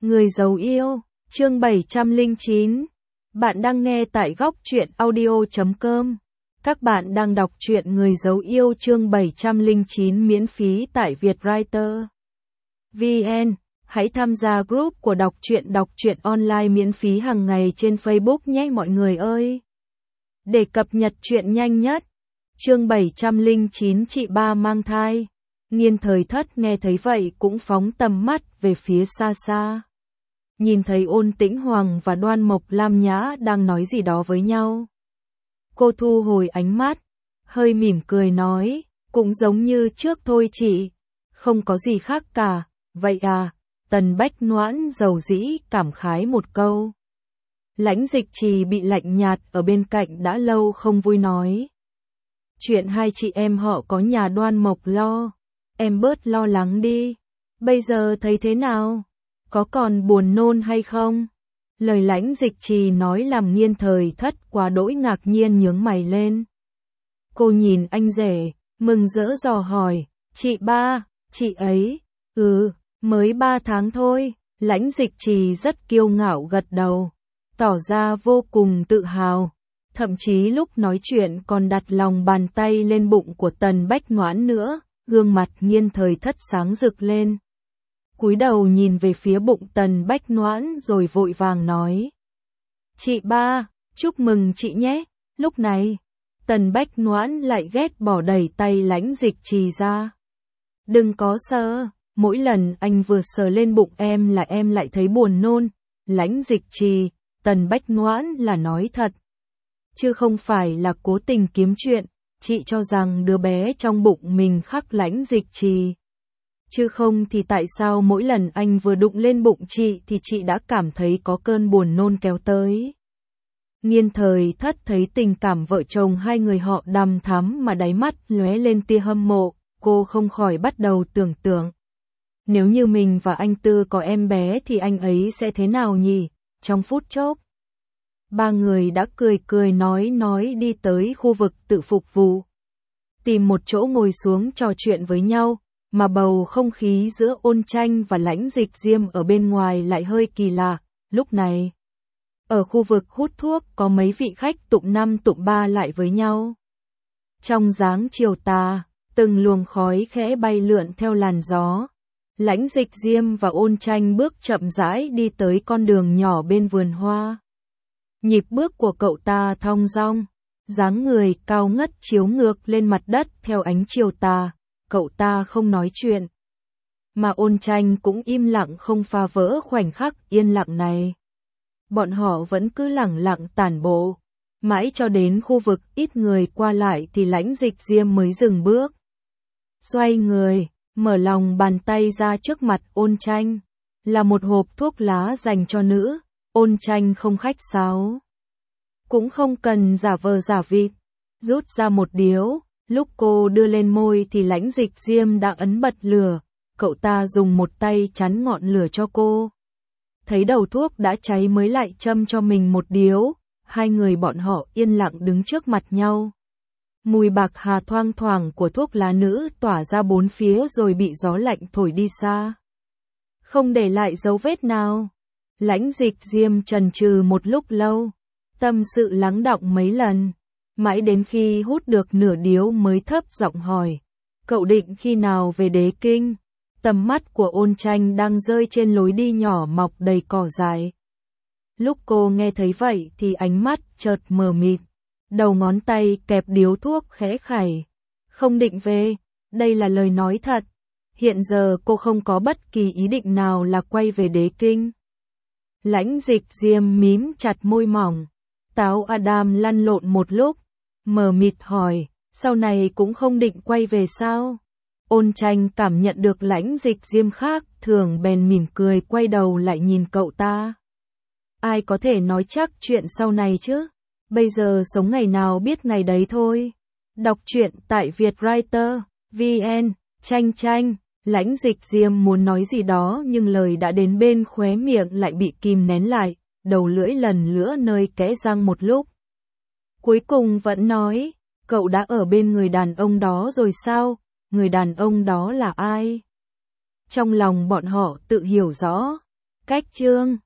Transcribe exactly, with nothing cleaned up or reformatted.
Người giấu yêu, chương bảy trăm lẻ chín. Bạn đang nghe tại góc truyện audio chấm com. Các bạn đang đọc truyện Người giấu yêu chương bảy trăm lẻ chín miễn phí tại Vietwriter chấm vn. Hãy tham gia group của đọc truyện đọc truyện online miễn phí hàng ngày trên Facebook nhé mọi người ơi. Để cập nhật truyện nhanh nhất. Chương bảy trăm lẻ chín chị ba mang thai. Nghiên Thời Thất nghe thấy vậy cũng phóng tầm mắt về phía xa xa. Nhìn thấy Ôn Tĩnh Hoàng và Đoan Mộc Lam Nhã đang nói gì đó với nhau. Cô thu hồi ánh mắt, hơi mỉm cười nói, cũng giống như trước thôi chị, không có gì khác cả, vậy à, Tần Bách Noãn dầu dĩ cảm khái một câu. Lãnh Dịch Trì bị lạnh nhạt ở bên cạnh đã lâu không vui nói. Chuyện hai chị em họ có nhà Đoan Mộc lo, em bớt lo lắng đi, bây giờ thấy thế nào? Có còn buồn nôn hay không? Lời Lãnh Dịch Trì nói làm Nghiên Thời Thất quá đỗi ngạc nhiên nhướng mày lên. Cô nhìn anh rể, mừng rỡ dò hỏi, chị ba, chị ấy, ừ, mới ba tháng thôi. Lãnh Dịch Trì rất kiêu ngạo gật đầu, tỏ ra vô cùng tự hào, thậm chí lúc nói chuyện còn đặt lòng bàn tay lên bụng của Tần Bách Noãn nữa, gương mặt Nghiên Thời Thất sáng rực lên. Cúi đầu nhìn về phía bụng Tần Bách Noãn rồi vội vàng nói. Chị ba, chúc mừng chị nhé. Lúc này, Tần Bách Noãn lại ghét bỏ đẩy tay Lãnh Dịch Trì ra. Đừng có sờ, mỗi lần anh vừa sờ lên bụng em là em lại thấy buồn nôn. Lãnh Dịch Trì, Tần Bách Noãn là nói thật, chứ không phải là cố tình kiếm chuyện. Chị cho rằng đứa bé trong bụng mình khắc Lãnh Dịch Trì. Chứ không thì tại sao mỗi lần anh vừa đụng lên bụng chị thì chị đã cảm thấy có cơn buồn nôn kéo tới. Nghiên Thời Thất thấy tình cảm vợ chồng hai người họ đằm thắm mà đáy mắt lóe lên tia hâm mộ, cô không khỏi bắt đầu tưởng tượng. Nếu như mình và anh Tư có em bé thì anh ấy sẽ thế nào nhỉ? Trong phút chốc, ba người đã cười cười nói nói đi tới khu vực tự phục vụ. Tìm một chỗ ngồi xuống trò chuyện với nhau. Mà bầu không khí giữa Ôn Tranh và Lãnh Dịch Diêm ở bên ngoài lại hơi kỳ lạ. Lúc này, ở khu vực hút thuốc có mấy vị khách tụng năm tụng ba lại với nhau. Trong dáng chiều tà, từng luồng khói khẽ bay lượn theo làn gió. Lãnh Dịch Diêm và Ôn Tranh bước chậm rãi đi tới con đường nhỏ bên vườn hoa. Nhịp bước của cậu ta thong dong, dáng người cao ngất chiếu ngược lên mặt đất theo ánh chiều tà. Cậu ta không nói chuyện, mà Ôn Tranh cũng im lặng không phá vỡ khoảnh khắc yên lặng này. Bọn họ vẫn cứ lẳng lặng tản bộ, mãi cho đến khu vực ít người qua lại thì Lãnh Dịch Diêm mới dừng bước. Xoay người, mở lòng bàn tay ra trước mặt Ôn Tranh, là một hộp thuốc lá dành cho nữ. Ôn Tranh không khách sáo, cũng không cần giả vờ giả vịt, rút ra một điếu. Lúc cô đưa lên môi thì Lãnh Dịch Diêm đã ấn bật lửa, cậu ta dùng một tay chắn ngọn lửa cho cô. Thấy đầu thuốc đã cháy mới lại châm cho mình một điếu, hai người bọn họ yên lặng đứng trước mặt nhau. Mùi bạc hà thoang thoảng của thuốc lá nữ tỏa ra bốn phía rồi bị gió lạnh thổi đi xa. Không để lại dấu vết nào. Lãnh Dịch Diêm chần chừ một lúc lâu, tâm sự lắng đọng mấy lần. Mãi đến khi hút được nửa điếu mới thấp giọng hỏi, cậu định khi nào về Đế Kinh? Tầm mắt của Ôn Tranh đang rơi trên lối đi nhỏ mọc đầy cỏ dại. Lúc cô nghe thấy vậy thì ánh mắt chợt mờ mịt, đầu ngón tay kẹp điếu thuốc khẽ khảy. Không định về, đây là lời nói thật. Hiện giờ cô không có bất kỳ ý định nào là quay về Đế Kinh. Lãnh Dịch Diêm mím chặt môi mỏng, táo Adam lăn lộn một lúc. Mờ mịt hỏi, sau này cũng không định quay về sao? Ôn Tranh cảm nhận được Lãnh Dịch Diêm khác thường bèn mỉm cười quay đầu lại nhìn cậu ta. Ai có thể nói chắc chuyện sau này chứ? Bây giờ sống ngày nào biết ngày đấy thôi. Đọc truyện tại Vietwriter chấm vn. Tranh Tranh, Lãnh Dịch Diêm muốn nói gì đó nhưng lời đã đến bên khóe miệng lại bị kìm nén lại, đầu lưỡi lần nữa nơi kẽ răng một lúc. Cuối cùng vẫn nói, cậu đã ở bên người đàn ông đó rồi sao? Người đàn ông đó là ai? Trong lòng bọn họ tự hiểu rõ, Cách chương